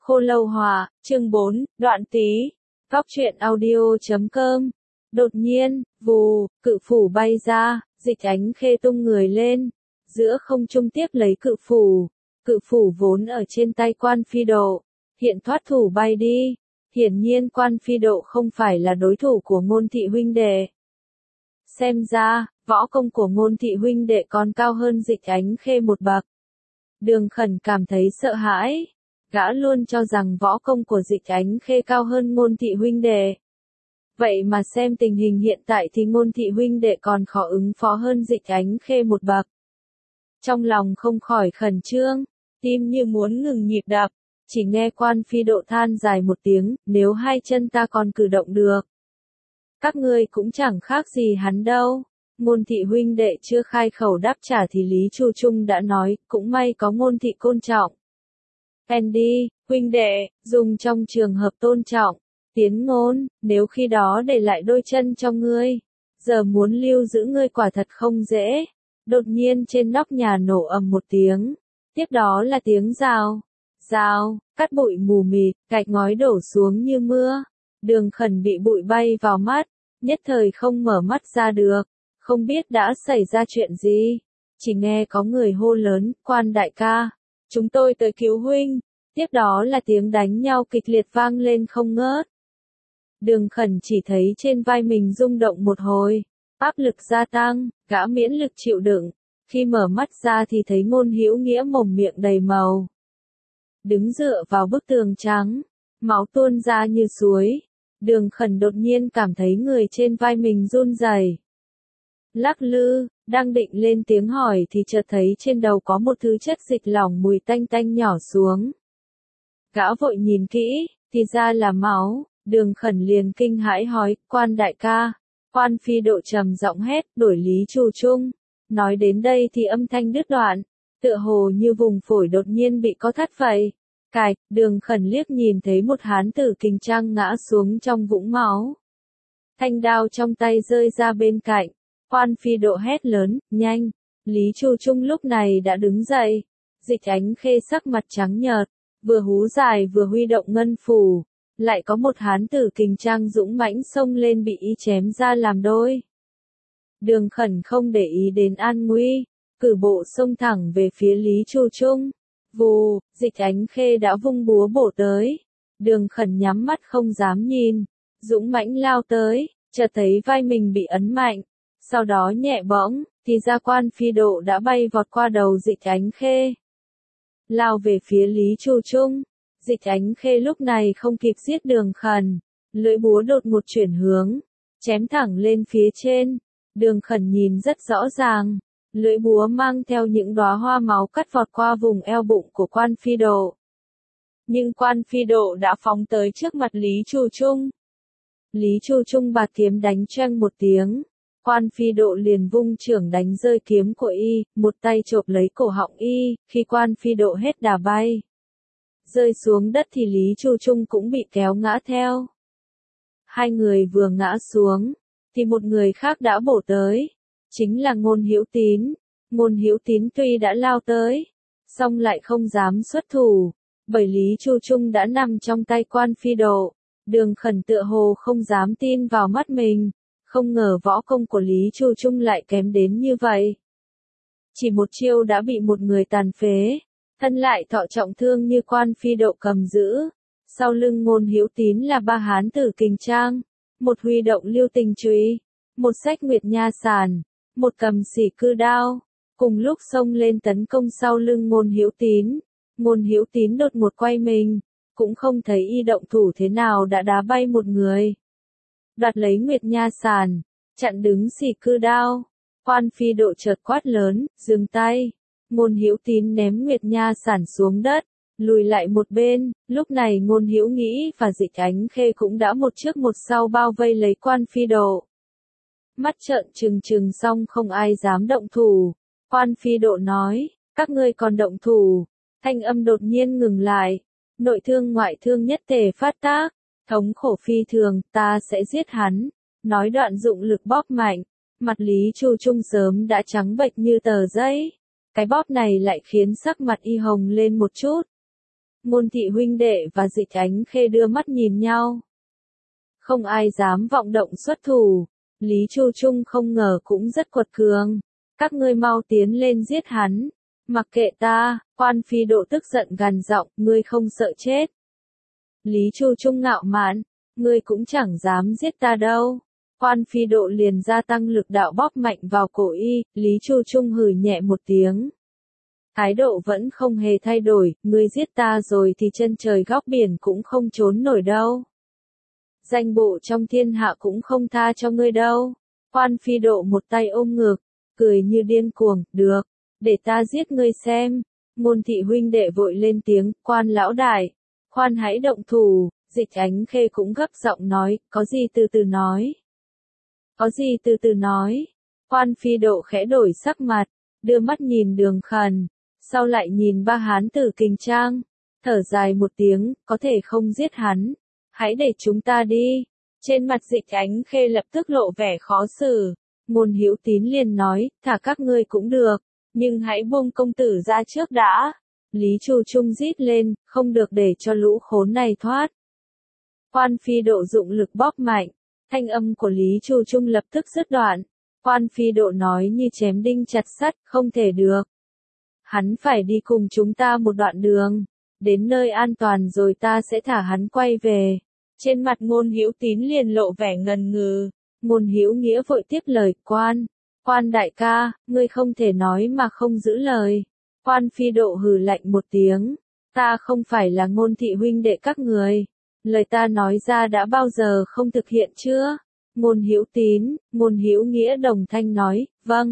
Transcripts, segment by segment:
Khô Lâu Hòa, chương 4, đoạn tí. Góc truyện audio.com. Đột nhiên, vù, cự phủ bay ra, Dịch Ánh Khê tung người lên, giữa không trung tiếp lấy cự phủ. Cự phủ vốn ở trên tay Quan Phi Độ, hiện thoát thủ bay đi. Hiển nhiên Quan Phi Độ không phải là đối thủ của Ngôn Thị huynh đệ. Xem ra, võ công của Ngôn Thị huynh đệ còn cao hơn Dịch Ánh Khê một bậc. Đường Khẩn cảm thấy sợ hãi. Gã luôn cho rằng võ công của Dịch Ánh Khê cao hơn Ngôn Thị huynh đệ. Vậy mà xem tình hình hiện tại thì Ngôn Thị huynh đệ còn khó ứng phó hơn Dịch Ánh Khê một bậc. Trong lòng không khỏi khẩn trương, tim như muốn ngừng nhịp đập, chỉ nghe Quan Phi Độ than dài một tiếng, nếu hai chân ta còn cử động được. Các ngươi cũng chẳng khác gì hắn đâu. Ngôn Thị huynh đệ chưa khai khẩu đáp trả thì Lý Chu Trung đã nói, cũng may có Ngôn Thị tôn trọng. Andy, huynh đệ, dùng trong trường hợp tôn trọng, Tiến Ngôn, nếu khi đó để lại đôi chân cho ngươi, giờ muốn lưu giữ ngươi quả thật không dễ. Đột nhiên trên nóc nhà nổ ầm một tiếng, tiếp đó là tiếng rào, cát bụi mù mịt, gạch ngói đổ xuống như mưa. Đường Khẩn bị bụi bay vào mắt, nhất thời không mở mắt ra được, không biết đã xảy ra chuyện gì. Chỉ nghe có người hô lớn, Quan đại ca, chúng tôi tới cứu huynh. Tiếp đó là tiếng đánh nhau kịch liệt vang lên không ngớt. Đường Khẩn chỉ thấy trên vai mình rung động một hồi, áp lực gia tăng, gã miễn lực chịu đựng. Khi mở mắt ra thì thấy Ngôn Hữu Nghĩa mồm miệng đầy màu, đứng dựa vào bức tường trắng, máu tuôn ra như suối. Đường Khẩn đột nhiên cảm thấy người trên vai mình run rẩy, lắc lư, đang định lên tiếng hỏi thì chợt thấy trên đầu có một thứ chất dịch lỏng mùi tanh tanh nhỏ xuống. Gã vội nhìn kỹ, thì ra là máu. Đường Khẩn liền kinh hãi hỏi, Quan đại ca. Quan Phi Độ trầm giọng hét, đổi Lý Chu Trung. Nói đến đây thì âm thanh đứt đoạn, tựa hồ như vùng phổi đột nhiên bị co thắt vậy. Cạch, Đường Khẩn liếc nhìn thấy một hán tử kình trang ngã xuống trong vũng máu. Thanh đao trong tay rơi ra bên cạnh. Quan Phi Độ hét lớn, nhanh. Lý Chu Trung lúc này đã đứng dậy. Dịch Ánh Khê sắc mặt trắng nhợt, vừa hú dài vừa huy động ngân phù. Lại có một hán tử kình trang dũng mãnh xông lên bị y chém ra làm đôi. Đường Khẩn không để ý đến an nguy, cử bộ xông thẳng về phía Lý Chu Trung. Vù, Dịch Ánh Khê đã vung búa bổ tới. Đường Khẩn nhắm mắt không dám nhìn, dũng mãnh lao tới, chợt thấy vai mình bị ấn mạnh. Sau đó nhẹ bỗng, thì ra Quan Phi Độ đã bay vọt qua đầu Dịch Ánh Khê, lao về phía Lý Chu Trung. Dịch Ánh Khê lúc này không kịp giết Đường Khẩn, lưỡi búa đột một chuyển hướng, chém thẳng lên phía trên. Đường Khẩn nhìn rất rõ ràng, lưỡi búa mang theo những đóa hoa máu cắt vọt qua vùng eo bụng của Quan Phi Độ. Nhưng Quan Phi Độ đã phóng tới trước mặt Lý Chu Trung. Lý Chu Trung bạt kiếm đánh choeng một tiếng. Quan Phi Độ liền vung chưởng đánh rơi kiếm của y, một tay chộp lấy cổ họng y. Khi Quan Phi Độ hết đà bay, rơi xuống đất thì Lý Chu Trung cũng bị kéo ngã theo. Hai người vừa ngã xuống, thì một người khác đã bổ tới, chính là Ngôn Hữu Tín. Ngôn Hữu Tín tuy đã lao tới, song lại không dám xuất thủ, bởi Lý Chu Trung đã nằm trong tay Quan Phi Độ. Đường Khẩn tựa hồ không dám tin vào mắt mình, không ngờ võ công của Lý Chu Trung lại kém đến như vậy. Chỉ một chiêu đã bị một người tàn phế, thân lại thọ trọng thương như Quan Phi Độ cầm giữ. Sau lưng Ngôn Hữu Tín là ba hán tử kình trang, một huy động lưu tình chùy, một xách nguyệt nha sàn, một cầm xỉ cư đao, cùng lúc xông lên tấn công sau lưng Ngôn Hữu Tín. Ngôn Hữu Tín đột một quay mình, cũng không thấy y động thủ thế nào đã đá bay một người, đoạt lấy nguyệt nha sàn, chặn đứng xỉ cư đao. Quan Phi Độ chợt quát lớn, dừng tay. Ngôn Hữu Tín ném nguyệt nha sàn xuống đất, lùi lại một bên. Lúc này Ngôn Hữu Nghĩ và Dịch Ánh Khê cũng đã một trước một sau bao vây lấy Quan Phi Độ. Mắt trợn trừng trừng xong không ai dám động thủ. Quan Phi Độ nói, các ngươi còn động thủ. Thanh âm đột nhiên ngừng lại, nội thương ngoại thương nhất tề phát tác, thống khổ phi thường, ta sẽ giết hắn. Nói đoạn dụng lực bóp mạnh, mặt Lý Chu Trung sớm đã trắng bệch như tờ giấy. Cái bóp này lại khiến sắc mặt y hồng lên một chút. Ngôn Thị huynh đệ và Dịch Ánh Khê đưa mắt nhìn nhau. Không ai dám vọng động xuất thủ. Lý Chu Trung không ngờ cũng rất quật cường. Các ngươi mau tiến lên giết hắn. Mặc kệ ta, Quan Phi Độ tức giận gằn giọng, ngươi không sợ chết. Lý Chu Trung ngạo mạn, ngươi cũng chẳng dám giết ta đâu. Quan Phi Độ liền gia tăng lực đạo bóp mạnh vào cổ y, Lý Chu Trung hừ nhẹ một tiếng. Thái độ vẫn không hề thay đổi, ngươi giết ta rồi thì chân trời góc biển cũng không trốn nổi đâu. Danh bộ trong thiên hạ cũng không tha cho ngươi đâu. Quan Phi Độ một tay ôm ngực, cười như điên cuồng, được, để ta giết ngươi xem. Ngôn Thị huynh đệ vội lên tiếng, Quan lão đại, khoan hãy động thủ. Dịch Ánh Khê cũng gấp giọng nói, có gì từ từ nói. Có gì từ từ nói. Quan Phi Độ khẽ đổi sắc mặt, đưa mắt nhìn Đường Khẩn, sau lại nhìn ba hán tử Kình Trang, thở dài một tiếng, có thể không giết hắn, hãy để chúng ta đi. Trên mặt Dịch Ánh Khê lập tức lộ vẻ khó xử. Ngôn Hữu Tín liền nói, thả các ngươi cũng được, nhưng hãy buông công tử ra trước đã. Lý Chu Trung rít lên, không được để cho lũ khốn này thoát. Quan Phi Độ dụng lực bóp mạnh, thanh âm của Lý Chu Trung lập tức dứt đoạn. Quan Phi Độ nói như chém đinh chặt sắt, không thể được. Hắn phải đi cùng chúng ta một đoạn đường, đến nơi an toàn rồi ta sẽ thả hắn quay về. Trên mặt Ngôn Hữu Tín liền lộ vẻ ngần ngừ. Ngôn Hữu Nghĩa vội tiếp lời, Quan đại ca, ngươi không thể nói mà không giữ lời. Quan Phi Độ hừ lạnh một tiếng, ta không phải là Ngôn Thị huynh đệ các người. Lời ta nói ra đã bao giờ không thực hiện chưa? Ngôn Hữu Tín, Ngôn Hữu Nghĩa đồng thanh nói,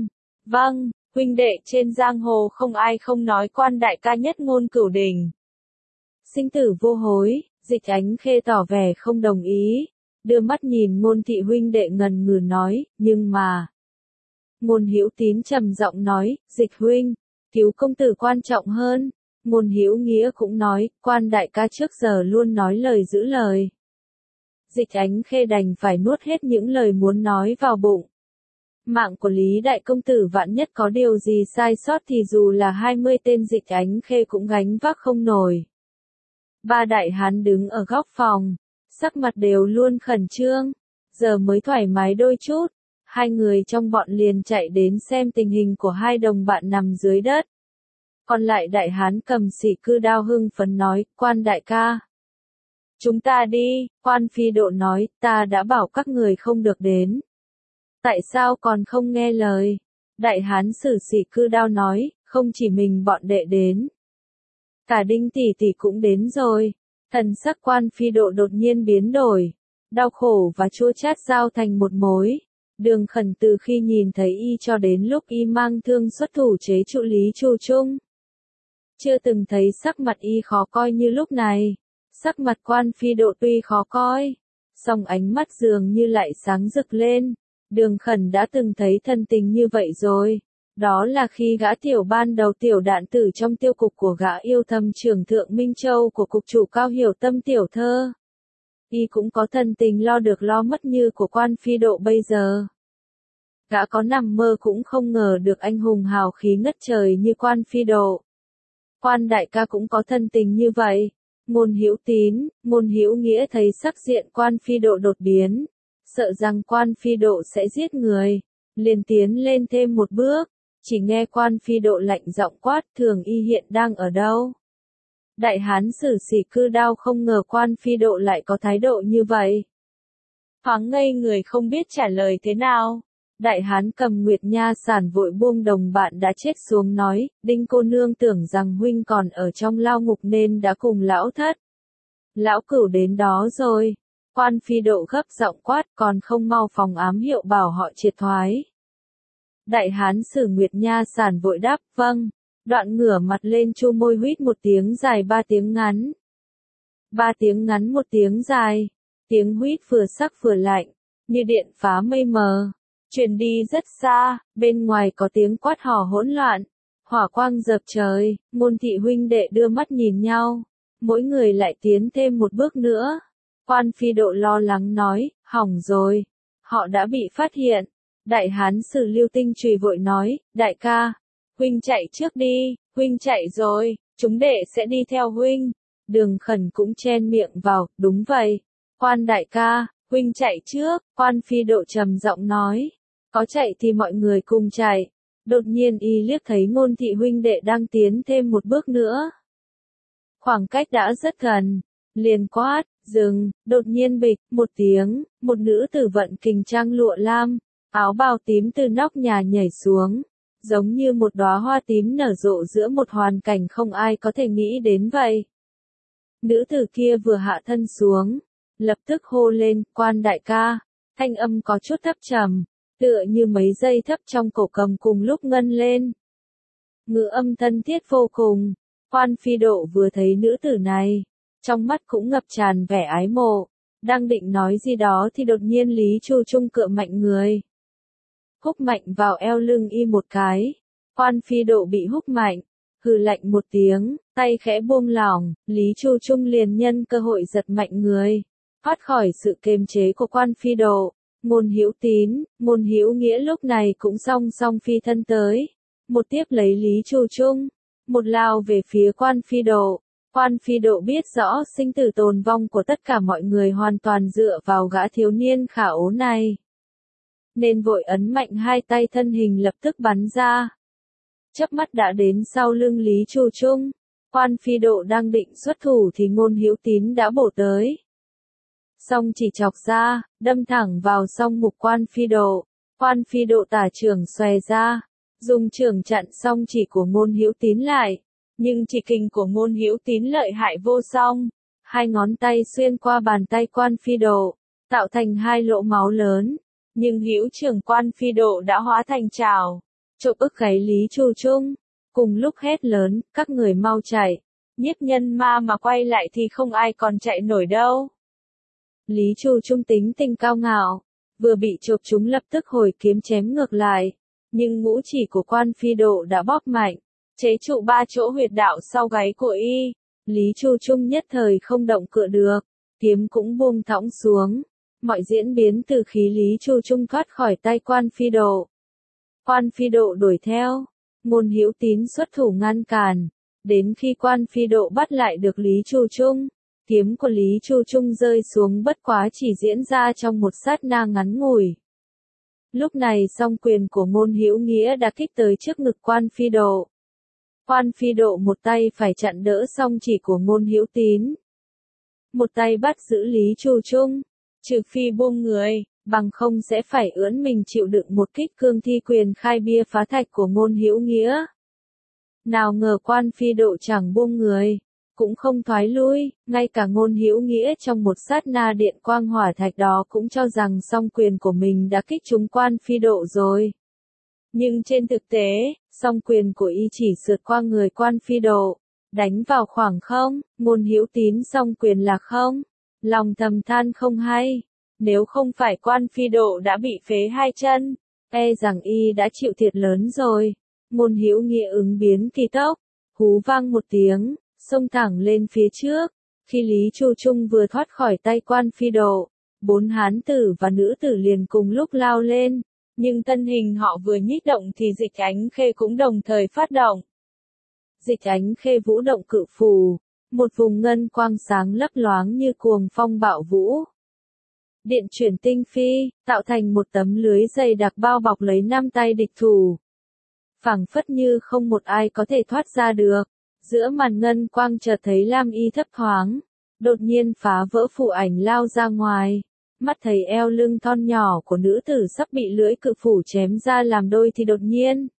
vâng, huynh đệ trên giang hồ không ai không nói Quan đại ca nhất ngôn cửu đình. Sinh tử vô hối. Dịch Ánh Khê tỏ vẻ không đồng ý, đưa mắt nhìn Ngôn Thị huynh đệ ngần ngừ nói, nhưng mà. Ngôn Hữu Tín trầm giọng nói, Dịch huynh, cứu công tử quan trọng hơn. Ngôn Hữu Nghĩa cũng nói, Quan đại ca trước giờ luôn nói lời giữ lời. Dịch Ánh Khê đành phải nuốt hết những lời muốn nói vào bụng. Mạng của Lý đại công tử vạn nhất có điều gì sai sót thì dù là 20 tên Dịch Ánh Khê cũng gánh vác không nổi. Ba đại hán đứng ở góc phòng, sắc mặt đều luôn khẩn trương, giờ mới thoải mái đôi chút. Hai người trong bọn liền chạy đến xem tình hình của hai đồng bạn nằm dưới đất. Còn lại đại hán cầm xỉ cư đao hưng phấn nói, Quan đại ca. Chúng ta đi. Quan Phi Độ nói, ta đã bảo các người không được đến. Tại sao còn không nghe lời? Đại hán sử xỉ cư đao nói, không chỉ mình bọn đệ đến. Cả Đinh tỷ tỷ cũng đến rồi. Thần sắc Quan Phi Độ đột nhiên biến đổi. Đau khổ và chua chát giao thành một mối. Đường Khẩn từ khi nhìn thấy y cho đến lúc y mang thương xuất thủ chế trụ Lý Chu Trung. Chưa từng thấy sắc mặt y khó coi như lúc này. Sắc mặt Quan Phi Độ tuy khó coi, song ánh mắt dường như lại sáng rực lên. Đường Khẩn đã từng thấy thân tình như vậy rồi. Đó là khi gã tiểu ban đầu tiểu đạn tử trong tiêu cục của gã yêu thầm trưởng thượng Minh Châu của cục chủ Cao Hiểu Tâm tiểu thơ. Y cũng có thân tình lo được lo mất như của Quan Phi Độ bây giờ. Gã có nằm mơ cũng không ngờ được anh hùng hào khí ngất trời như Quan Phi Độ. Quan đại ca cũng có thân tình như vậy. Ngôn Hữu Tín, Ngôn Hữu Nghĩa thấy sắc diện Quan Phi Độ đột biến, sợ rằng Quan Phi Độ sẽ giết người, liền tiến lên thêm một bước. Chỉ nghe Quan Phi Độ lạnh giọng quát, Thường y hiện đang ở đâu? Đại hán sử xỉ cư đao không ngờ Quan Phi Độ lại có thái độ như vậy. Thoáng ngây người không biết trả lời thế nào. Đại hán cầm Nguyệt Nha Sản vội buông đồng bạn đã chết xuống nói, Đinh cô nương tưởng rằng huynh còn ở trong lao ngục nên đã cùng lão thất. Lão Cửu đến đó rồi. Quan Phi Độ gấp giọng quát, còn không mau phòng ám hiệu bảo họ triệt thoái. Đại hán sử Nguyệt Nha Sản vội đáp, vâng. Đoạn ngửa mặt lên chu môi huýt một tiếng dài 3 tiếng ngắn. 3 tiếng ngắn 1 tiếng dài. Tiếng huýt vừa sắc vừa lạnh, như điện phá mây mờ. Truyền đi rất xa, bên ngoài có tiếng quát hò hỗn loạn. Hỏa quang dập trời, Ngôn Thị huynh đệ đưa mắt nhìn nhau. Mỗi người lại tiến thêm một bước nữa. Quan Phi Độ lo lắng nói, hỏng rồi. Họ đã bị phát hiện. Đại hán sử Lưu Tinh Trùy vội nói, đại ca. Huynh chạy trước đi, huynh chạy rồi, chúng đệ sẽ đi theo huynh. Đường Khẩn cũng chen miệng vào, đúng vậy. Quan đại ca, huynh chạy trước, Quan Phi Độ trầm giọng nói. Có chạy thì mọi người cùng chạy. Đột nhiên y liếc thấy Ngôn thị huynh đệ đang tiến thêm một bước nữa. Khoảng cách đã rất gần. Liền quát, dừng, đột nhiên bịch, một tiếng, một nữ tử vận kình trang lụa lam, áo bào tím từ nóc nhà nhảy xuống, giống như một đóa hoa tím nở rộ giữa một hoàn cảnh không ai có thể nghĩ đến vậy. Nữ tử kia vừa hạ thân xuống, lập tức hô lên, Quan đại ca, thanh âm có chút thấp trầm, tựa như mấy dây thấp trong cổ cầm cùng lúc ngân lên. Ngữ âm thân thiết vô cùng, Quan Phi Độ vừa thấy nữ tử này, trong mắt cũng ngập tràn vẻ ái mộ, đang định nói gì đó thì đột nhiên Lý Chu Trung cựa mạnh người. Húc mạnh vào eo lưng y một cái, Quan Phi Độ bị húc mạnh, hừ lạnh một tiếng, tay khẽ buông lỏng, Lý Chu Trung liền nhân cơ hội giật mạnh người, thoát khỏi sự kiềm chế của Quan Phi Độ. Ngôn Hữu Tín, Ngôn Hữu Nghĩa lúc này cũng song song phi thân tới, một tiếp lấy Lý Chu Trung, một lao về phía Quan Phi Độ. Quan Phi Độ biết rõ sinh tử tồn vong của tất cả mọi người hoàn toàn dựa vào gã thiếu niên khả ố này, nên vội ấn mạnh hai tay, thân hình lập tức bắn ra. Chớp mắt đã đến sau lưng Lý Chu Trung. Quan Phi Độ đang định xuất thủ thì Ngôn Hữu Tín đã bổ tới. Song chỉ chọc ra, đâm thẳng vào song mục Quan Phi Độ. Quan Phi Độ tả chưởng xòe ra, dùng chưởng chặn song chỉ của Ngôn Hữu Tín lại. Nhưng chỉ kình của Ngôn Hữu Tín lợi hại vô song. Hai ngón tay xuyên qua bàn tay Quan Phi Độ, tạo thành hai lỗ máu lớn. Nhưng hữu chưởng Quan Phi Độ đã hóa thành trảo, chộp ức gáy Lý Chu Trung. Cùng lúc hét lớn, các người mau chạy. Nhiếp nhân ma mà quay lại thì không ai còn chạy nổi đâu. Lý Chu Trung tính tình cao ngạo, vừa bị chộp chúng lập tức hồi kiếm chém ngược lại. Nhưng ngũ chỉ của Quan Phi Độ đã bóp mạnh, chế trụ ba chỗ huyệt đạo sau gáy của y. Lý Chu Trung nhất thời không động cựa được, kiếm cũng buông thõng xuống. Mọi diễn biến từ khi Lý Chu Trung thoát khỏi tay Quan Phi Độ. Quan Phi Độ đuổi theo, Ngôn Hữu Tín xuất thủ ngăn cản, đến khi Quan Phi Độ bắt lại được Lý Chu Trung, kiếm của Lý Chu Trung rơi xuống bất quá chỉ diễn ra trong một sát na ngắn ngủi. Lúc này song quyền của Ngôn Hữu Nghĩa đã kích tới trước ngực Quan Phi Độ. Quan Phi Độ một tay phải chặn đỡ song chỉ của Ngôn Hữu Tín, một tay bắt giữ Lý Chu Trung, trừ phi buông người, bằng không sẽ phải ưỡn mình chịu đựng một kích cương thi quyền khai bia phá thạch của Ngôn Hữu Nghĩa. Nào ngờ Quan Phi Độ chẳng buông người, cũng không thoái lui, ngay cả Ngôn Hữu Nghĩa trong một sát na điện quang hỏa thạch đó cũng cho rằng song quyền của mình đã kích trúng Quan Phi Độ rồi. Nhưng trên thực tế, song quyền của y chỉ sượt qua người Quan Phi Độ, đánh vào khoảng không. Ngôn Hữu Tín song quyền là không, lòng thầm than không hay, nếu không phải Quan Phi Độ đã bị phế hai chân, e rằng y đã chịu thiệt lớn rồi. Ngôn Hữu Nghĩa ứng biến kỳ tốc, hú vang một tiếng, xông thẳng lên phía trước. Khi Lý Chu Trung vừa thoát khỏi tay Quan Phi Độ, bốn hán tử và nữ tử liền cùng lúc lao lên, nhưng thân hình họ vừa nhích động thì Dịch Ánh Khê cũng đồng thời phát động. Dịch Ánh Khê vũ động cự phù, một vùng ngân quang sáng lấp loáng như cuồng phong bạo vũ. Điện chuyển tinh phi, tạo thành một tấm lưới dày đặc bao bọc lấy năm tay địch thủ. Phảng phất như không một ai có thể thoát ra được. Giữa màn ngân quang chợt thấy Lam Y thấp thoáng, đột nhiên phá vỡ phù ảnh lao ra ngoài. Mắt thấy eo lưng thon nhỏ của nữ tử sắp bị lưỡi cự phủ chém ra làm đôi thì đột nhiên.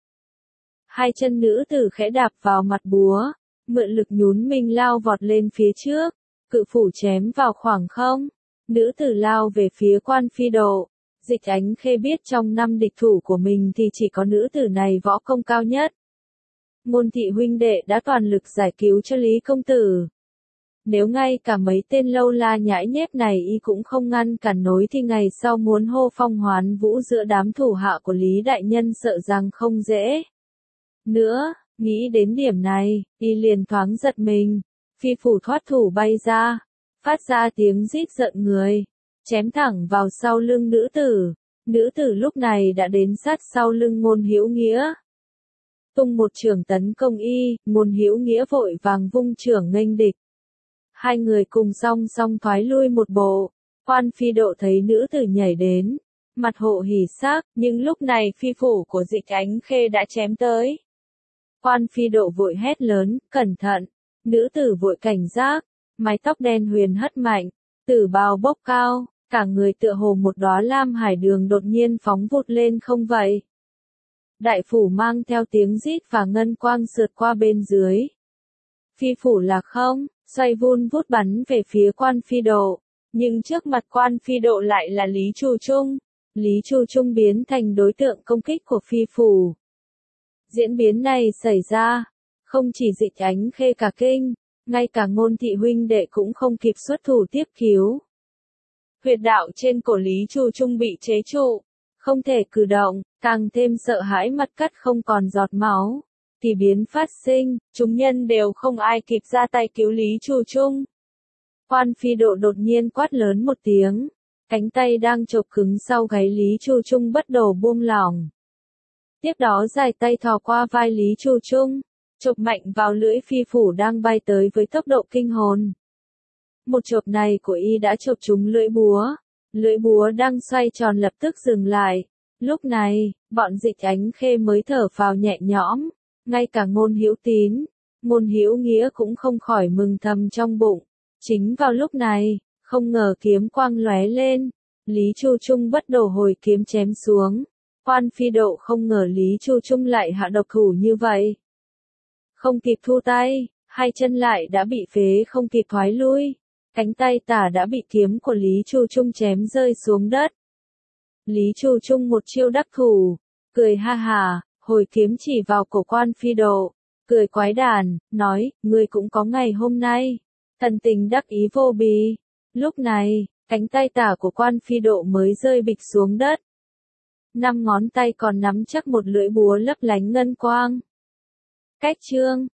Hai chân nữ tử khẽ đạp vào mặt búa, mượn lực nhún mình lao vọt lên phía trước, cự phủ chém vào khoảng không. Nữ tử lao về phía Quan Phi Độ. Dịch Ánh Khê biết trong năm địch thủ của mình thì chỉ có nữ tử này võ công cao nhất. Ngôn thị huynh đệ đã toàn lực giải cứu cho Lý công tử. Nếu ngay cả mấy tên lâu la nhãi nhép này y cũng không ngăn cản nổi thì ngày sau muốn hô phong hoán vũ giữa đám thủ hạ của Lý đại nhân sợ rằng không dễ. Nữa, nghĩ đến điểm này, y liền thoáng giật mình, phi phủ thoát thủ bay ra, phát ra tiếng rít giận người, chém thẳng vào sau lưng nữ tử. Nữ tử lúc này đã đến sát sau lưng Ngôn Hữu Nghĩa. Tung một chưởng tấn công y, Ngôn Hữu Nghĩa vội vàng vung chưởng nghênh địch. Hai người cùng song song thoái lui một bộ. Quan Phi Độ thấy nữ tử nhảy đến, mặt hộ hỉ sắc, nhưng lúc này phi phủ của Dịch Ánh Khê đã chém tới. Quan Phi Độ vội hét lớn, cẩn thận, nữ tử vội cảnh giác, mái tóc đen huyền hất mạnh, tử bào bốc cao, cả người tựa hồ một đóa lam hải đường đột nhiên phóng vụt lên không vậy. Đại phủ mang theo tiếng rít và ngân quang sượt qua bên dưới. Phi phủ Lạc Không, xoay vun vút bắn về phía Quan Phi Độ, nhưng trước mặt Quan Phi Độ lại là Lý Chu Trung. Lý Chu Trung biến thành đối tượng công kích của phi phủ. Diễn biến này xảy ra, không chỉ Dịch Ánh Khê cả kinh, ngay cả Ngôn thị huynh đệ cũng không kịp xuất thủ tiếp cứu. Huyệt đạo trên cổ Lý Chu Trung bị chế trụ, không thể cử động, càng thêm sợ hãi mặt cắt không còn giọt máu. Thì biến phát sinh, chúng nhân đều không ai kịp ra tay cứu Lý Chu Trung. Quan Phi Độ đột nhiên quát lớn một tiếng, cánh tay đang chộp cứng sau gáy Lý Chu Trung bắt đầu buông lỏng. Tiếp đó dài tay thò qua vai Lý Chu Trung, chộp mạnh vào lưỡi phi phủ đang bay tới với tốc độ kinh hồn. Một chộp này của y đã chộp trúng lưỡi búa đang xoay tròn lập tức dừng lại. Lúc này, bọn Dịch Ánh Khê mới thở phào nhẹ nhõm, ngay cả Ngôn Hữu Tín, Ngôn Hữu Nghĩa cũng không khỏi mừng thầm trong bụng. Chính vào lúc này, không ngờ kiếm quang lóe lên, Lý Chu Trung bất đầu hồi kiếm chém xuống. Quan Phi Độ không ngờ Lý Chu Trung lại hạ độc thủ như vậy. Không kịp thu tay, hai chân lại đã bị phế không kịp thoái lui. Cánh tay tả đã bị kiếm của Lý Chu Trung chém rơi xuống đất. Lý Chu Trung một chiêu đắc thủ, cười ha hà, hồi kiếm chỉ vào cổ Quan Phi Độ, cười quái đản, nói, ngươi cũng có ngày hôm nay. Thần tình đắc ý vô bì. Lúc này, cánh tay tả của Quan Phi Độ mới rơi bịch xuống đất. 5 ngón tay còn nắm chắc một lưỡi búa lấp lánh ngân quang. Cách chương